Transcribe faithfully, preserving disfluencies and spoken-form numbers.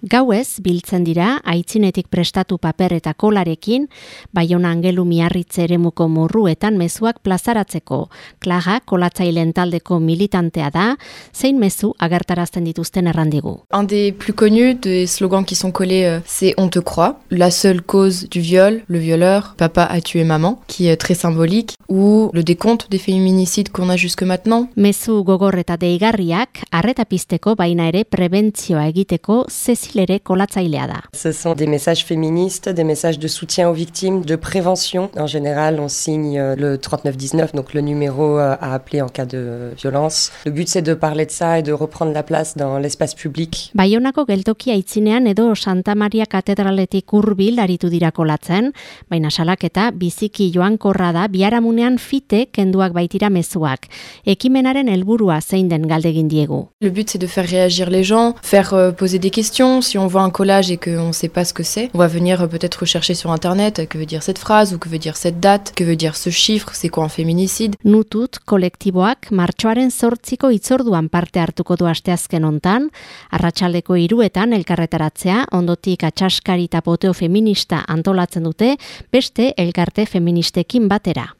Gauez biltzen dira aitzinetik prestatu paper eta kolarekin, Baiona Angelu Miarritze eremuko murruetan mezuak plazaratzeko. Klaga kolatzaileen taldeko militantea da, zein mezu agertarazten dituzten errandigu. Un des plus connus des slogans qui sont collés, euh, c'est « On te croit », la seule cause du viol, le violeur, papa a tué maman, qui est très symbolique, ou le décompte des féminicides qu'on a jusque maintenant. Mezu gogor eta deigarriak, arreta pizteko baina ere prebentzioa egiteko Cecilere kolatzailea da. Ce sont des messages féministes, des messages de soutien aux victimes, de prévention. En général, on signe le trente-neuf dix-neuf, donc le numéro à appeler en cas de violence. Le but, c'est de parler de ça et de reprendre la place dans l'espace public. Baionako geltoki aitzinean edo Santa Maria katedraletik hurbil aritu dira kolatzen, baina salaketa biziki joankorra da biharamunean fite kenduak baitira mezuak. Ekimenaren helburua zein den galdegin diegu. Le but, c'est de faire réagir les gens, faire euh, poser des questions. Si on voit un collage et qu'on ne sait pas ce que c'est, on va venir euh, peut-être rechercher sur Internet que veut dire cette phrase ou que veut dire cette date, que veut dire ce chiffre, c'est quoi un féminicide. Nutut kolektiboak martxoaren zortziko itzorduan parte hartuko du asteazken hontan, arratsaldeko hiruetan elkarretaratzea, ondotik atxaskari eta poteo feminista antolatzen dute, beste elkarte feministekin batera.